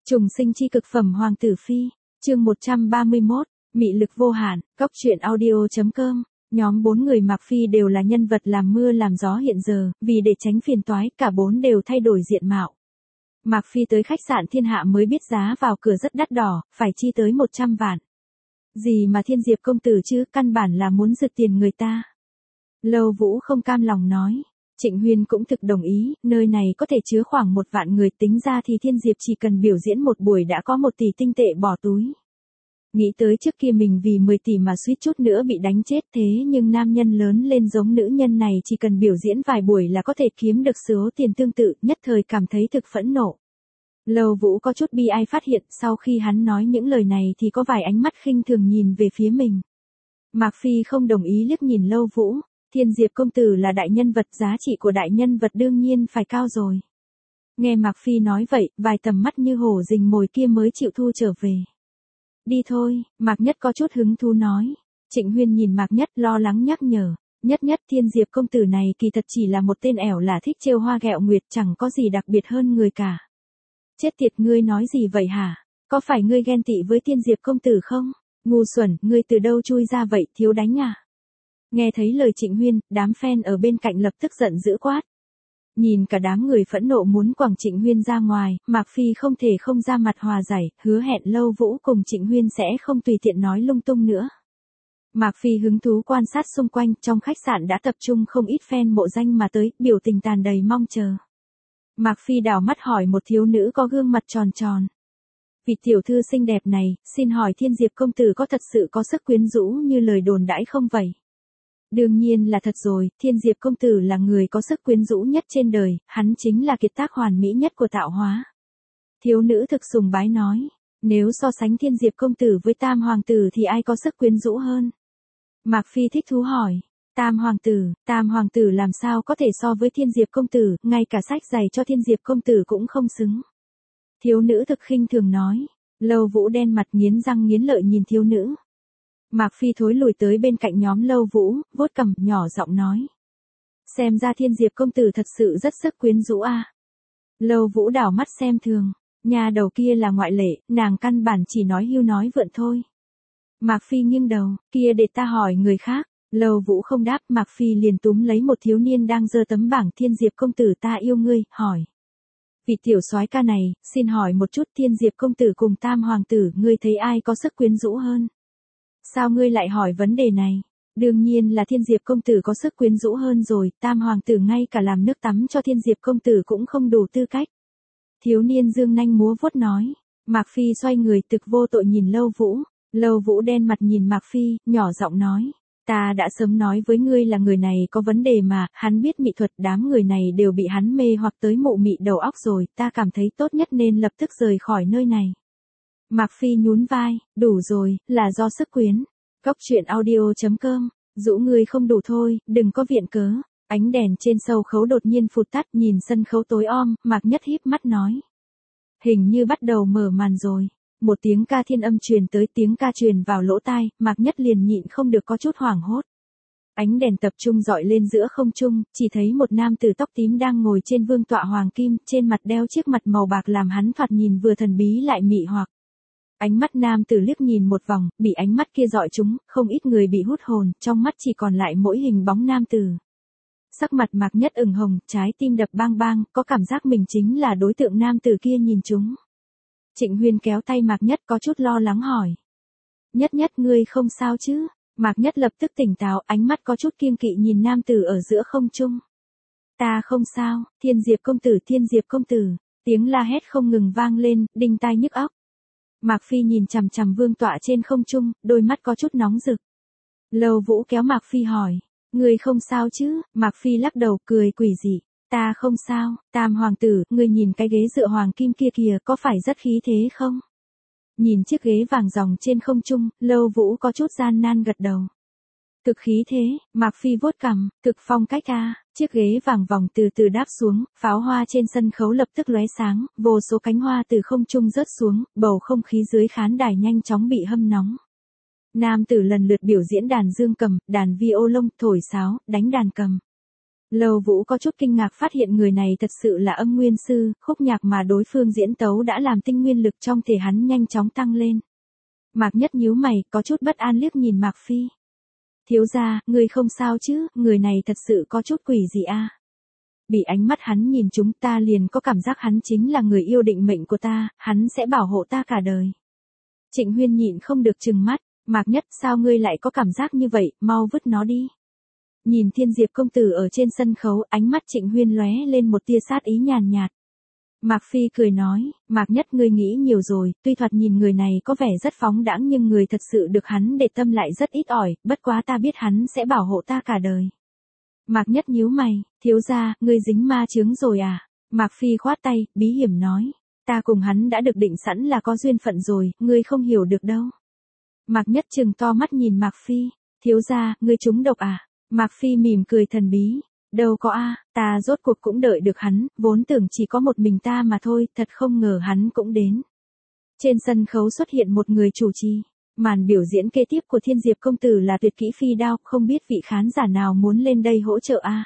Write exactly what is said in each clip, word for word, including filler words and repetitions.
Trùng sinh chi cực phẩm Hoàng tử phi, chương một trăm ba mươi mốt, mị lực vô hạn, cóc truyện audio.com. Nhóm bốn người Mạc Phi đều là nhân vật làm mưa làm gió hiện giờ, vì để tránh phiền toái, cả bốn đều thay đổi diện mạo. Mạc Phi tới khách sạn Thiên Hạ mới biết giá vào cửa rất đắt đỏ, phải chi tới một trăm vạn. Gì mà Thiên Diệp công tử chứ, căn bản là muốn giật tiền người ta. Lâu Vũ không cam lòng nói. Trịnh Huyên cũng thực đồng ý, nơi này có thể chứa khoảng một vạn người, tính ra thì Thiên Diệp chỉ cần biểu diễn một buổi đã có một tỷ tinh tệ bỏ túi. Nghĩ tới trước kia mình vì mười tỷ mà suýt chút nữa bị đánh chết, thế nhưng nam nhân lớn lên giống nữ nhân này chỉ cần biểu diễn vài buổi là có thể kiếm được số tiền tương tự, nhất thời cảm thấy thực phẫn nộ. Lâu Vũ có chút bi ai phát hiện sau khi hắn nói những lời này thì có vài ánh mắt khinh thường nhìn về phía mình. Mạc Phi không đồng ý liếc nhìn Lâu Vũ. Thiên Diệp công tử là đại nhân vật, giá trị của đại nhân vật đương nhiên phải cao rồi. Nghe Mạc Phi nói vậy, vài tầm mắt như hổ rình mồi kia mới chịu thu trở về. Đi thôi, Mạc Nhất có chút hứng thú nói. Trịnh Huyên nhìn Mạc Nhất lo lắng nhắc nhở. Nhất nhất Thiên Diệp công tử này kỳ thật chỉ là một tên ẻo là thích trêu hoa ghẹo nguyệt, chẳng có gì đặc biệt hơn người cả. Chết tiệt, ngươi nói gì vậy hả? Có phải ngươi ghen tị với Thiên Diệp công tử không? Ngu xuẩn, ngươi từ đâu chui ra vậy, thiếu đánh à? Nghe thấy lời Trịnh Huyên, đám fan ở bên cạnh lập tức giận dữ quát. Nhìn cả đám người phẫn nộ muốn quẳng Trịnh Huyên ra ngoài, Mạc Phi không thể không ra mặt hòa giải, hứa hẹn Lâu Vũ cùng Trịnh Huyên sẽ không tùy tiện nói lung tung nữa. Mạc Phi hứng thú quan sát xung quanh, trong khách sạn đã tập trung không ít fan mộ danh mà tới, biểu tình tràn đầy mong chờ. Mạc Phi đảo mắt hỏi một thiếu nữ có gương mặt tròn tròn. Vị tiểu thư xinh đẹp này, xin hỏi Thiên Diệp công tử có thật sự có sức quyến rũ như lời đồn đãi không vậy? Đương nhiên là thật rồi, Thiên Diệp công tử là người có sức quyến rũ nhất trên đời, hắn chính là kiệt tác hoàn mỹ nhất của tạo hóa. Thiếu nữ thực sùng bái nói, nếu so sánh Thiên Diệp công tử với Tam hoàng tử thì ai có sức quyến rũ hơn? Mạc Phi thích thú hỏi, Tam hoàng tử, Tam hoàng tử làm sao có thể so với Thiên Diệp công tử, ngay cả sách giày cho Thiên Diệp công tử cũng không xứng. Thiếu nữ thực khinh thường nói, Lâu Vũ đen mặt nghiến răng nghiến lợi nhìn thiếu nữ. Mạc Phi thối lùi tới bên cạnh nhóm Lâu Vũ, vuốt cằm, nhỏ giọng nói. Xem ra Thiên Diệp công tử thật sự rất sức quyến rũ a. À. Lâu Vũ đảo mắt xem thường, nhà đầu kia là ngoại lệ, nàng căn bản chỉ nói hưu nói vượn thôi. Mạc Phi nghiêng đầu, kia để ta hỏi người khác. Lâu Vũ không đáp, Mạc Phi liền túm lấy một thiếu niên đang giơ tấm bảng Thiên Diệp công tử ta yêu ngươi, hỏi. Vị tiểu soái ca này, xin hỏi một chút, Thiên Diệp công tử cùng Tam hoàng tử, ngươi thấy ai có sức quyến rũ hơn? Sao ngươi lại hỏi vấn đề này? Đương nhiên là Thiên Diệp công tử có sức quyến rũ hơn rồi, Tam hoàng tử ngay cả làm nước tắm cho Thiên Diệp công tử cũng không đủ tư cách. Thiếu niên dương nanh múa vuốt nói. Mạc Phi xoay người thực vô tội nhìn Lâu Vũ. Lâu Vũ đen mặt nhìn Mạc Phi, nhỏ giọng nói. Ta đã sớm nói với ngươi là người này có vấn đề mà, hắn biết mỹ thuật, đám người này đều bị hắn mê hoặc tới mụ mị đầu óc rồi, ta cảm thấy tốt nhất nên lập tức rời khỏi nơi này. Mạc Phi nhún vai, đủ rồi, là do sức quyến. Cóc truyện audio.com, dụ ngươi không đủ thôi, đừng có viện cớ. Ánh đèn trên sân khấu đột nhiên phụt tắt, nhìn sân khấu tối om, Mạc Nhất híp mắt nói. Hình như bắt đầu mở màn rồi. Một tiếng ca thiên âm truyền tới, tiếng ca truyền vào lỗ tai, Mạc Nhất liền nhịn không được có chút hoảng hốt. Ánh đèn tập trung dọi lên giữa không trung, chỉ thấy một nam tử tóc tím đang ngồi trên vương tọa hoàng kim, trên mặt đeo chiếc mặt màu bạc làm hắn thoạt nhìn vừa thần bí lại mị hoặc. Ánh mắt nam tử liếc nhìn một vòng, bị ánh mắt kia dọi trúng, không ít người bị hút hồn, trong mắt chỉ còn lại mỗi hình bóng nam tử. Sắc mặt Mạc Nhất ửng hồng, trái tim đập bang bang, có cảm giác mình chính là đối tượng nam tử kia nhìn trúng. Trịnh Huyên kéo tay Mạc Nhất có chút lo lắng hỏi. Nhất nhất ngươi không sao chứ? Mạc Nhất lập tức tỉnh táo, ánh mắt có chút kiêng kỵ nhìn nam tử ở giữa không trung. Ta không sao, Thiên Diệp công tử, Thiên Diệp công tử. Tiếng la hét không ngừng vang lên, đinh tai nhức óc. Mạc Phi nhìn chằm chằm vương tọa trên không trung, đôi mắt có chút nóng rực. Lâu Vũ kéo Mạc Phi hỏi. Ngươi không sao chứ? Mạc Phi lắc đầu cười quỷ dị. Ta không sao, Tam hoàng tử, ngươi nhìn cái ghế dựa hoàng kim kia kìa, có phải rất khí thế không? Nhìn chiếc ghế vàng ròng trên không trung, Lâu Vũ có chút gian nan gật đầu. Thực khí thế, Mạc Phi vuốt cằm, thực phong cách a. Chiếc ghế vàng vòng từ từ đáp xuống, pháo hoa trên sân khấu lập tức lóe sáng, vô số cánh hoa từ không trung rớt xuống, bầu không khí dưới khán đài nhanh chóng bị hâm nóng. Nam tử lần lượt biểu diễn đàn dương cầm, đàn vi ô lông, thổi sáo, đánh đàn cầm. Lâu Vũ có chút kinh ngạc phát hiện người này thật sự là âm nguyên sư, khúc nhạc mà đối phương diễn tấu đã làm tinh nguyên lực trong thể hắn nhanh chóng tăng lên. Mạc Nhất nhíu mày, có chút bất an liếc nhìn Mạc Phi. Thiếu gia, người không sao chứ, người này thật sự có chút quỷ gì a? Bị ánh mắt hắn nhìn chúng ta liền có cảm giác hắn chính là người yêu định mệnh của ta, hắn sẽ bảo hộ ta cả đời. Trịnh Huyên nhịn không được trừng mắt, Mạc Nhất sao ngươi lại có cảm giác như vậy, mau vứt nó đi. Nhìn Thiên Diệp công tử ở trên sân khấu, ánh mắt Trịnh Huyên lóe lên một tia sát ý nhàn nhạt. Mạc Phi cười nói, Mạc Nhất ngươi nghĩ nhiều rồi, tuy thoạt nhìn người này có vẻ rất phóng đãng nhưng người thật sự được hắn để tâm lại rất ít ỏi, bất quá ta biết hắn sẽ bảo hộ ta cả đời. Mạc Nhất nhíu mày, thiếu gia, ngươi dính ma chướng rồi à? Mạc Phi khoát tay, bí hiểm nói, ta cùng hắn đã được định sẵn là có duyên phận rồi, ngươi không hiểu được đâu. Mạc Nhất trừng to mắt nhìn Mạc Phi, thiếu gia, ngươi trúng độc à? Mạc Phi mỉm cười thần bí, đâu có a, ta rốt cuộc cũng đợi được hắn, vốn tưởng chỉ có một mình ta mà thôi, thật không ngờ hắn cũng đến. Trên sân khấu xuất hiện một người chủ trì, màn biểu diễn kế tiếp của Thiên Diệp công tử là tuyệt kỹ phi đao, không biết vị khán giả nào muốn lên đây hỗ trợ a.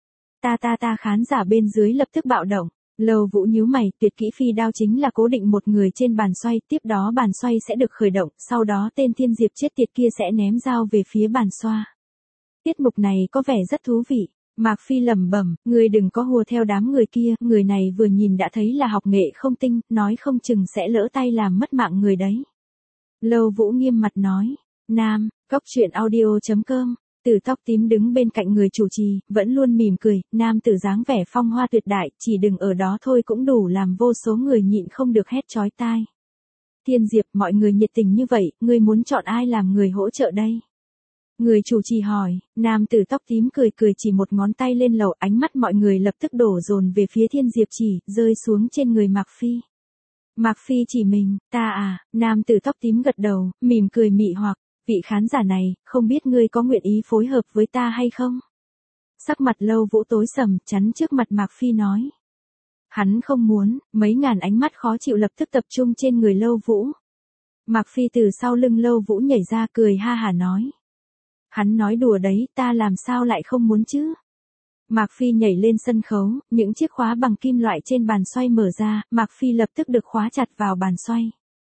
Ta ta ta khán giả bên dưới lập tức bạo động. Lâu Vũ nhíu mày, tuyệt kỹ phi đao chính là cố định một người trên bàn xoay, tiếp đó bàn xoay sẽ được khởi động, sau đó tên Thiên Diệp chết tiệt kia sẽ ném dao về phía bàn xoa. Tiết mục này có vẻ rất thú vị. Mạc Phi lẩm bẩm, người đừng có hùa theo đám người kia, người này vừa nhìn đã thấy là học nghệ không tinh, nói không chừng sẽ lỡ tay làm mất mạng người đấy. Lâu Vũ nghiêm mặt nói, Nam, cốc truyện audio chấm com. Tử tóc tím đứng bên cạnh người chủ trì, vẫn luôn mỉm cười, nam tử dáng vẻ phong hoa tuyệt đại, chỉ đừng ở đó thôi cũng đủ làm vô số người nhịn không được hét chói tai. Thiên Diệp, mọi người nhiệt tình như vậy, ngươi muốn chọn ai làm người hỗ trợ đây? Người chủ trì hỏi, nam tử tóc tím cười cười chỉ một ngón tay lên lầu, ánh mắt mọi người lập tức đổ dồn về phía Thiên Diệp chỉ, rơi xuống trên người Mạc Phi. Mạc Phi chỉ mình, ta à, nam tử tóc tím gật đầu, mỉm cười mị hoặc. Vị khán giả này, không biết ngươi có nguyện ý phối hợp với ta hay không? Sắc mặt Lâu Vũ tối sầm, chắn trước mặt Mạc Phi nói. Hắn không muốn, mấy ngàn ánh mắt khó chịu lập tức tập trung trên người Lâu Vũ. Mạc Phi từ sau lưng Lâu Vũ nhảy ra cười ha hả nói. Hắn nói đùa đấy, ta làm sao lại không muốn chứ? Mạc Phi nhảy lên sân khấu, những chiếc khóa bằng kim loại trên bàn xoay mở ra, Mạc Phi lập tức được khóa chặt vào bàn xoay.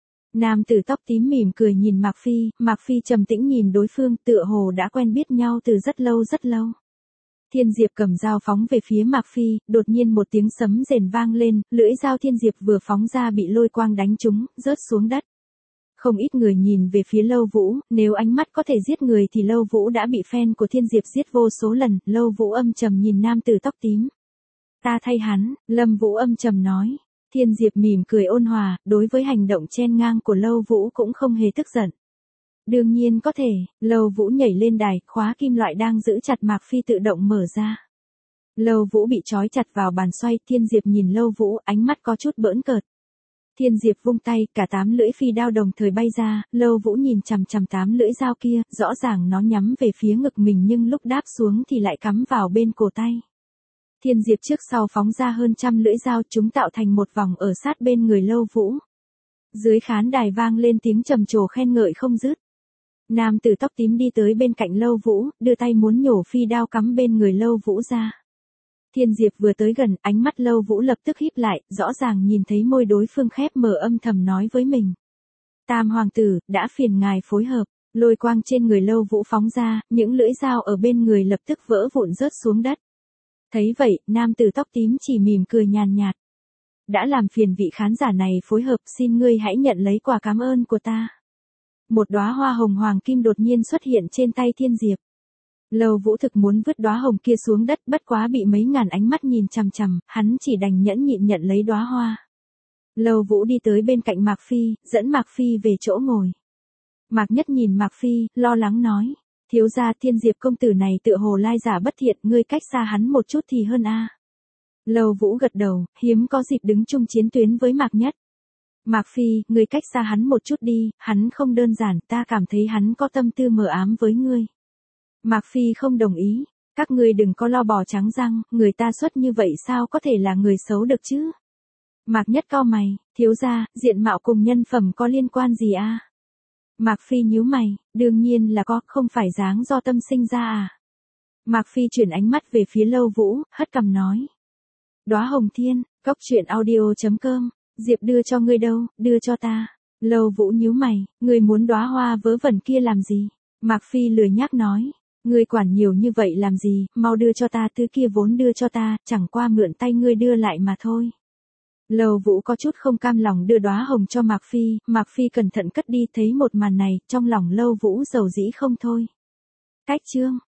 Nam tử tóc tím mỉm cười nhìn Mạc Phi, Mạc Phi trầm tĩnh nhìn đối phương tựa hồ đã quen biết nhau từ rất lâu rất lâu. Thiên Diệp cầm dao phóng về phía Mạc Phi, đột nhiên một tiếng sấm rền vang lên, lưỡi dao Thiên Diệp vừa phóng ra bị lôi quang đánh trúng, rớt xuống đất. Không ít người nhìn về phía Lâu Vũ, nếu ánh mắt có thể giết người thì Lâu Vũ đã bị fan của Thiên Diệp giết vô số lần, Lâu Vũ âm trầm nhìn nam tử tóc tím. Ta thay hắn, Lâm Vũ âm trầm nói. Thiên Diệp mỉm cười ôn hòa, đối với hành động chen ngang của Lâu Vũ cũng không hề tức giận. Đương nhiên có thể, Lâu Vũ nhảy lên đài, khóa kim loại đang giữ chặt Mạc Phi tự động mở ra. Lâu Vũ bị trói chặt vào bàn xoay, Thiên Diệp nhìn Lâu Vũ, ánh mắt có chút bỡn cợt. Thiên Diệp vung tay, cả tám lưỡi phi đao đồng thời bay ra, Lâu Vũ nhìn chằm chằm tám lưỡi dao kia, rõ ràng nó nhắm về phía ngực mình nhưng lúc đáp xuống thì lại cắm vào bên cổ tay. Thiên Diệp trước sau phóng ra hơn trăm lưỡi dao, chúng tạo thành một vòng ở sát bên người Lâu Vũ. Dưới khán đài vang lên tiếng trầm trồ khen ngợi không dứt. Nam tử tóc tím đi tới bên cạnh Lâu Vũ, đưa tay muốn nhổ phi đao cắm bên người Lâu Vũ ra. Thiên Diệp vừa tới gần, ánh mắt Lâu Vũ lập tức híp lại, rõ ràng nhìn thấy môi đối phương khép mở âm thầm nói với mình. Tam hoàng tử, đã phiền ngài phối hợp. Lôi quang trên người Lâu Vũ phóng ra, những lưỡi dao ở bên người lập tức vỡ vụn rớt xuống đất. Thấy vậy, nam tử tóc tím chỉ mỉm cười nhàn nhạt. Đã làm phiền vị khán giả này phối hợp, xin ngươi hãy nhận lấy quà cảm ơn của ta. Một đóa hoa hồng hoàng kim đột nhiên xuất hiện trên tay Thiên Diệp. Lâu Vũ thực muốn vứt đóa hồng kia xuống đất, bất quá bị mấy ngàn ánh mắt nhìn chằm chằm, hắn chỉ đành nhẫn nhịn nhận lấy đóa hoa. Lâu Vũ đi tới bên cạnh Mạc Phi, dẫn Mạc Phi về chỗ ngồi. Mạc Nhất nhìn Mạc Phi, lo lắng nói. Thiếu gia, Thiên Diệp công tử này tựa hồ lai giả bất thiện, ngươi cách xa hắn một chút thì hơn a. Lâu Vũ gật đầu, hiếm có dịp đứng chung chiến tuyến với Mạc Nhất. Mạc Phi, ngươi cách xa hắn một chút đi, hắn không đơn giản, ta cảm thấy hắn có tâm tư mờ ám với ngươi. Mạc Phi không đồng ý, các ngươi đừng có lo bò trắng răng, người ta xuất như vậy sao có thể là người xấu được chứ? Mạc Nhất cau mày, thiếu gia, diện mạo cùng nhân phẩm có liên quan gì a? Mạc Phi nhíu mày, đương nhiên là có, không phải dáng do tâm sinh ra à? Mạc Phi chuyển ánh mắt về phía Lâu Vũ, hất cằm nói. Đóa hồng thiên, cốc truyện audio.com, Diệp đưa cho ngươi đâu, đưa cho ta. Lâu Vũ nhíu mày, ngươi muốn đóa hoa vớ vẩn kia làm gì? Mạc Phi lười nhác nói. Ngươi quản nhiều như vậy làm gì, mau đưa cho ta thứ kia vốn đưa cho ta, chẳng qua mượn tay ngươi đưa lại mà thôi. Lâu Vũ có chút không cam lòng đưa đóa hồng cho Mạc Phi, Mạc Phi cẩn thận cất đi thấy một màn này, trong lòng Lâu Vũ dầu dĩ không thôi. Cách chương.